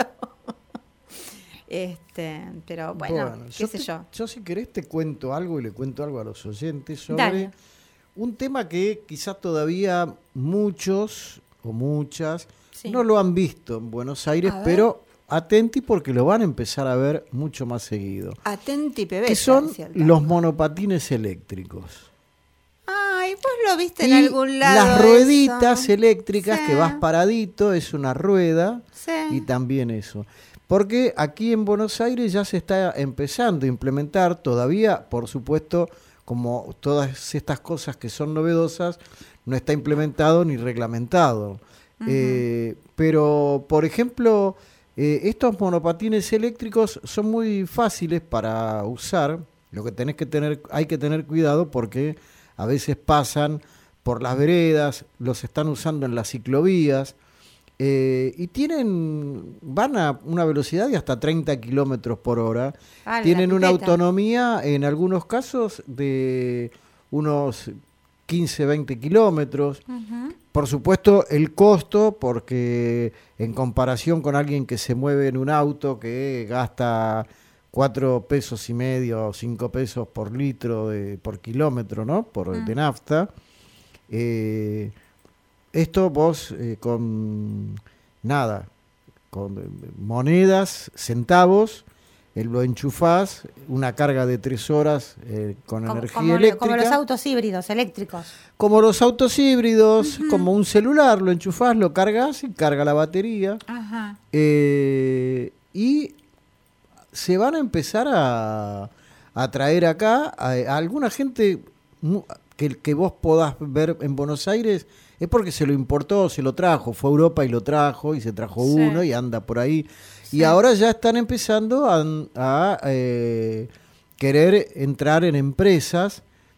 Claro. Pero bueno, qué sé yo. Yo si querés te cuento algo y le cuento algo a los oyentes sobre Dale. un tema que quizás todavía muchos o muchas Sí. no lo han visto en Buenos Aires, A ver. pero atenti porque lo van a empezar a ver mucho más seguido. Atenti, pebé. Que son los monopatines eléctricos. Ay, vos lo viste Y en algún lado. las rueditas eso. eléctricas Sí. que vas paradito, es una rueda Sí. y también eso. Porque aquí en Buenos Aires ya se está empezando a implementar, todavía, por supuesto, como todas estas cosas que son novedosas, no está implementado ni reglamentado. Pero, por ejemplo, estos monopatines eléctricos son muy fáciles para usar. Lo que hay que tener cuidado porque a veces pasan por las veredas, los están usando en las ciclovías y van a una velocidad de hasta 30 kilómetros por hora. Ah, Tienen la una pipeta. autonomía en algunos casos de unos 15, 20 kilómetros. Por supuesto, el costo, porque en comparación con alguien que se mueve en un auto que gasta 4,5 pesos o 5 pesos por litro, por kilómetro, ¿no? De nafta. Esto vos con monedas, centavos, lo enchufás, una carga de 3 horas con energía eléctrica. Como los autos híbridos, eléctricos. Como los autos híbridos, como un celular, lo enchufás, lo cargas y carga la batería. Ajá. Y se van a empezar a traer acá a alguna gente que vos podás ver en Buenos Aires, es porque se lo importó, se lo trajo, fue a Europa y lo trajo, y se trajo uno y anda por ahí. Sí. Y ahora ya están empezando a querer entrar en empresas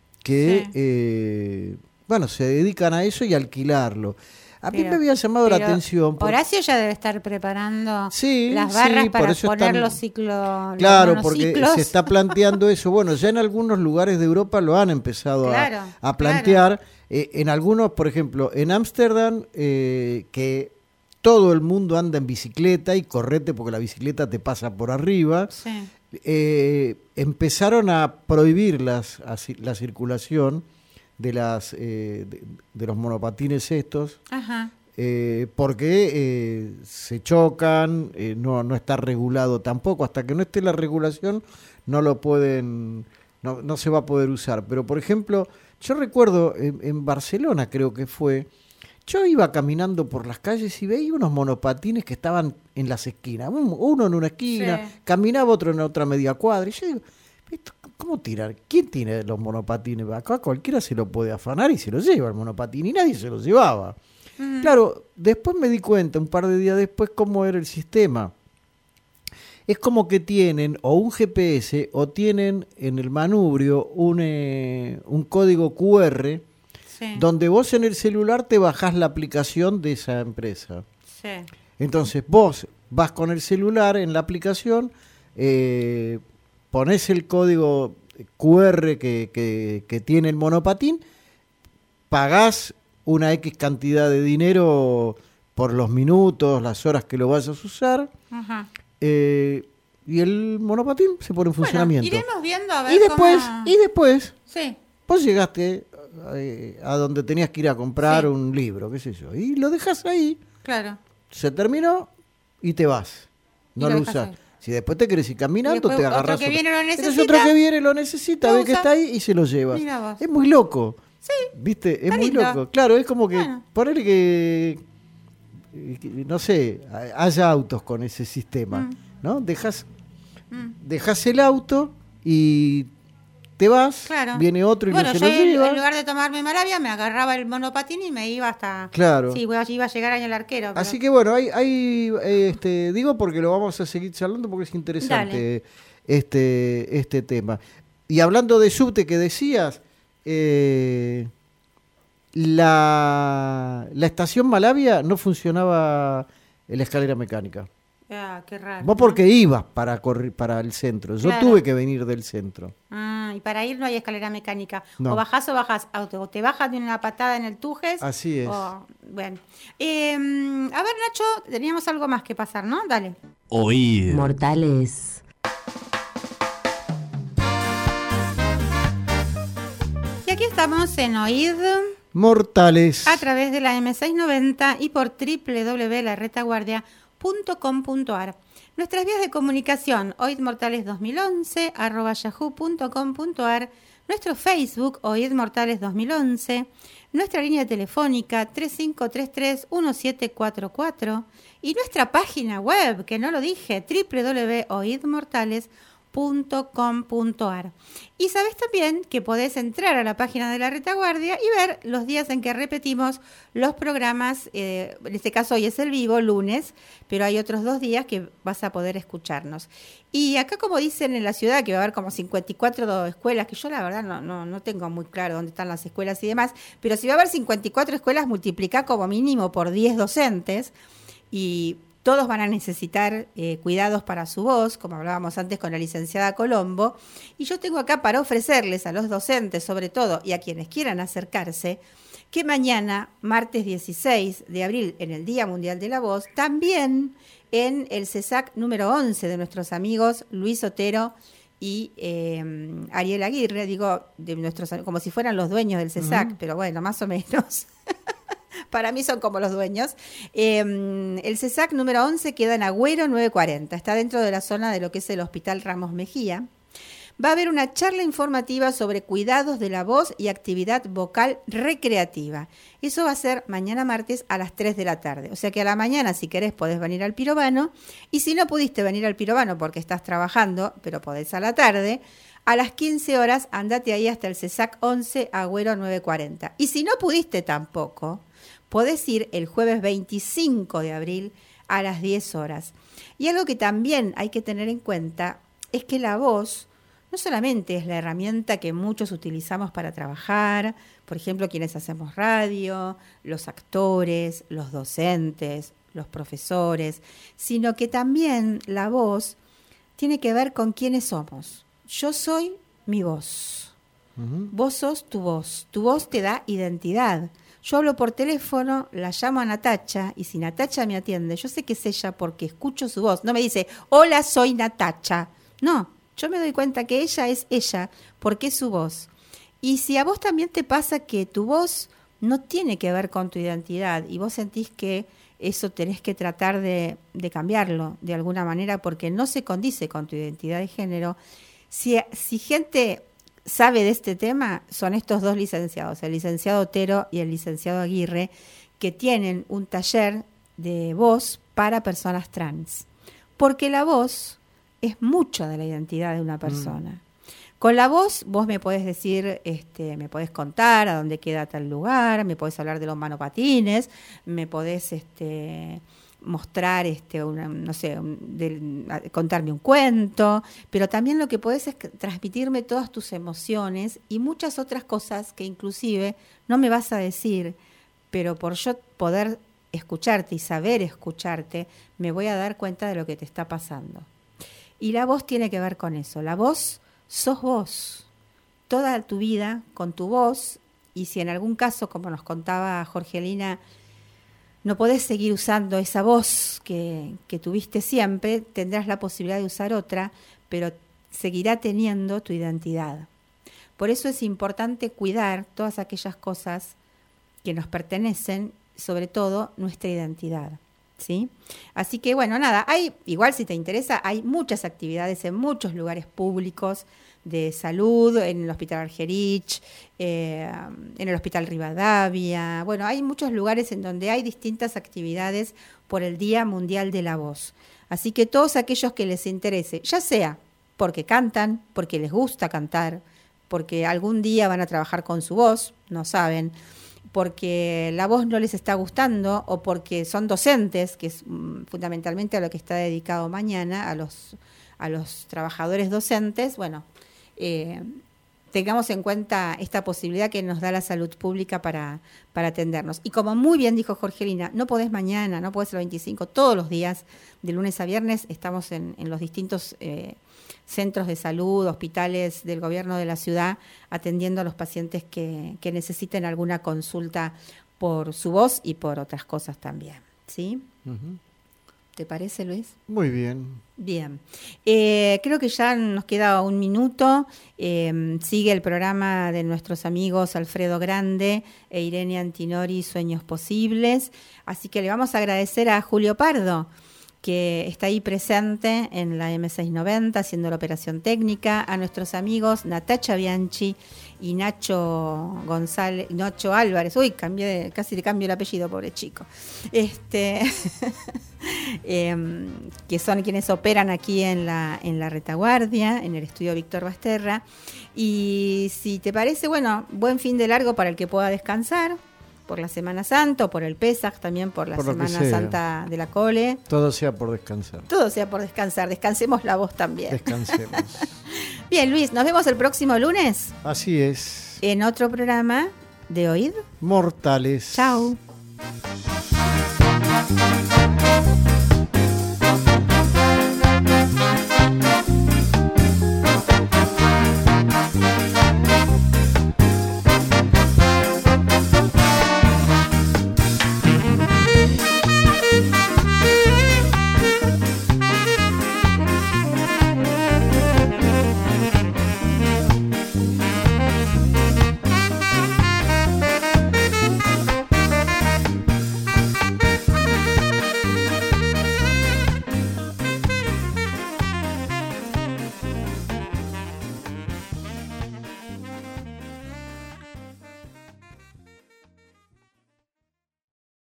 que, se dedican a eso y alquilarlo. A mí me había llamado la atención. Horacio ya debe estar preparando las barras para poner los ciclos. Claro, porque se está planteando eso. Bueno, ya en algunos lugares de Europa lo han empezado a plantear. Claro. En algunos, por ejemplo, en Ámsterdam, que todo el mundo anda en bicicleta y correte porque la bicicleta te pasa por arriba. Sí. Empezaron a prohibir la circulación de los monopatines estos. Ajá. Porque se chocan, no está regulado tampoco. Hasta que no esté la regulación no se va a poder usar. Pero por ejemplo, yo recuerdo en Barcelona, creo que fue, yo iba caminando por las calles y veía unos monopatines que estaban en las esquinas, uno en una esquina, caminaba otro en otra media cuadra, y yo digo, ¿cómo tirar? ¿Quién tiene los monopatines? Acá cualquiera se lo puede afanar y se lo lleva el monopatín, y nadie se lo llevaba. Claro, después me di cuenta, un par de días después, cómo era el sistema. Es como que tienen o un GPS o tienen en el manubrio un código QR donde vos en el celular te bajás la aplicación de esa empresa. Sí. Entonces vos vas con el celular en la aplicación, ponés el código QR que tiene el monopatín, pagás una X cantidad de dinero por los minutos, las horas que lo vayas a usar. Ajá. Y el monopatín se pone en funcionamiento. Bueno, iremos viendo a ver y después sí. vos llegaste a donde tenías que ir a comprar un libro, qué sé yo, y lo dejas ahí. Claro. Se terminó y te vas. No lo usás. Si después te querés ir caminando, te agarrás. Otro que viene lo necesita. Entonces otro que viene lo necesita, ve que está ahí y se lo llevas. Es muy loco. Sí. ¿Viste? Es está muy lindo. loco. Claro, es como que ponerle que no sé, haya autos con ese sistema, ¿no? Dejas el auto y te vas, Claro. viene otro y bueno, no se yo lo lleva. en lugar de tomarme Maravia, me agarraba el monopatín y me iba hasta... Claro. Sí, iba a llegar ahí al arquero. Pero... Así que bueno, hay digo porque lo vamos a seguir charlando porque es interesante este tema. Y hablando de subte que decías, la estación Malavia no funcionaba en la escalera mecánica. Ah, qué raro. Vos porque ibas para el centro. Yo Claro. tuve que venir del centro. Ah, y para ir no hay escalera mecánica. No. O bajás, o te bajas de una patada en el Tujes. Así es. Bueno. A ver, Nacho, teníamos algo más que pasar, ¿no? Dale. Oír. Mortales. Y aquí estamos en Oíd Mortales. a través de la M690 y por www.laretaguardia.com.ar. Nuestras vías de comunicación, oidmortales2011 @yahoo.com.ar, nuestro Facebook, oidmortales2011, nuestra línea telefónica 3533-1744 y nuestra página web, que no lo dije, www.oidmortales.com.ar. Y sabes también que podés entrar a la página de la Retaguardia y ver los días en que repetimos los programas. En este caso hoy es el vivo, lunes, pero hay otros 2 días que vas a poder escucharnos. Y acá, como dicen en la ciudad, que va a haber como 54 escuelas, que yo la verdad no tengo muy claro dónde están las escuelas y demás, pero si va a haber 54 escuelas, multiplica como mínimo por 10 docentes y todos van a necesitar cuidados para su voz, como hablábamos antes con la licenciada Colombo. Y yo tengo acá para ofrecerles a los docentes, sobre todo, y a quienes quieran acercarse, que mañana, martes 16 de abril, en el Día Mundial de la Voz, también en el CESAC número 11 de nuestros amigos Luis Otero y Ariel Aguirre, digo, de nuestros, como si fueran los dueños del CESAC, pero bueno, más o menos... Para mí son como los dueños. El CESAC número 11 queda en Agüero 940. Está dentro de la zona de lo que es el Hospital Ramos Mejía. Va a haber una charla informativa sobre cuidados de la voz y actividad vocal recreativa. Eso va a ser mañana martes a las 3 de la tarde. O sea que a la mañana, si querés, podés venir al Pirobano. Y si no pudiste venir al Pirobano porque estás trabajando, pero podés a la tarde, a las 15 horas andate ahí hasta el CESAC 11 Agüero 940. Y si no pudiste tampoco... podés ir el jueves 25 de abril a las 10 horas. Y algo que también hay que tener en cuenta es que la voz no solamente es la herramienta que muchos utilizamos para trabajar, por ejemplo, quienes hacemos radio, los actores, los docentes, los profesores, sino que también la voz tiene que ver con quiénes somos. Yo soy mi voz. Vos sos tu voz te da identidad. Yo hablo por teléfono, la llamo a Natacha y si Natacha me atiende, yo sé que es ella porque escucho su voz. No me dice, hola, soy Natacha. No, yo me doy cuenta que ella es ella porque es su voz. Y si a vos también te pasa que tu voz no tiene que ver con tu identidad y vos sentís que eso tenés que tratar de cambiarlo de alguna manera porque no se condice con tu identidad de género, si gente... sabe de este tema, son estos 2 licenciados, el licenciado Otero y el licenciado Aguirre, que tienen un taller de voz para personas trans. Porque la voz es mucho de la identidad de una persona. Con la voz, vos me podés decir, me podés contar a dónde queda tal lugar, me podés hablar de los monopatines, me podés mostrar, contarme un cuento, pero también lo que podés es transmitirme todas tus emociones y muchas otras cosas que inclusive no me vas a decir, pero por yo poder escucharte y saber escucharte, me voy a dar cuenta de lo que te está pasando. Y la voz tiene que ver con eso. La voz, sos vos. Toda tu vida con tu voz, y si en algún caso, como nos contaba Jorgelina, no podés seguir usando esa voz que tuviste siempre, tendrás la posibilidad de usar otra, pero seguirá teniendo tu identidad. Por eso es importante cuidar todas aquellas cosas que nos pertenecen, sobre todo nuestra identidad, ¿sí? Así que bueno, nada, igual si te interesa, hay muchas actividades en muchos lugares públicos de salud, en el Hospital Argerich, en el Hospital Rivadavia. Bueno, hay muchos lugares en donde hay distintas actividades por el Día Mundial de la Voz. Así que todos aquellos que les interese, ya sea porque cantan, porque les gusta cantar, porque algún día van a trabajar con su voz, no saben, porque la voz no les está gustando o porque son docentes, que es fundamentalmente a lo que está dedicado mañana, a los trabajadores docentes, bueno, tengamos en cuenta esta posibilidad que nos da la salud pública para atendernos. Y como muy bien dijo Jorgelina, no podés mañana, no podés el 25, todos los días, de lunes a viernes, estamos en los distintos centros de salud, hospitales del gobierno de la ciudad, atendiendo a los pacientes que necesiten alguna consulta por su voz y por otras cosas también, ¿sí? Uh-huh. ¿Te parece, Luis? Muy bien. Bien. Creo que ya nos queda un minuto. Sigue el programa de nuestros amigos Alfredo Grande e Irene Antinori, Sueños Posibles. Así que le vamos a agradecer a Julio Pardo, que está ahí presente en la M690 haciendo la operación técnica, a nuestros amigos Natacha Bianchi y Nacho Álvarez. Uy, casi le cambio el apellido, pobre chico. Que son quienes operan aquí en la retaguardia, en el estudio Víctor Basterra. Y si te parece, bueno, buen fin de largo para el que pueda descansar por la Semana Santa, o por el Pesaj, también por la Semana Santa de la Cole. Todo sea por descansar. Todo sea por descansar. Descansemos la voz también. Descansemos. Bien, Luis, nos vemos el próximo lunes. Así es. En otro programa de Oíd Mortales. Chau.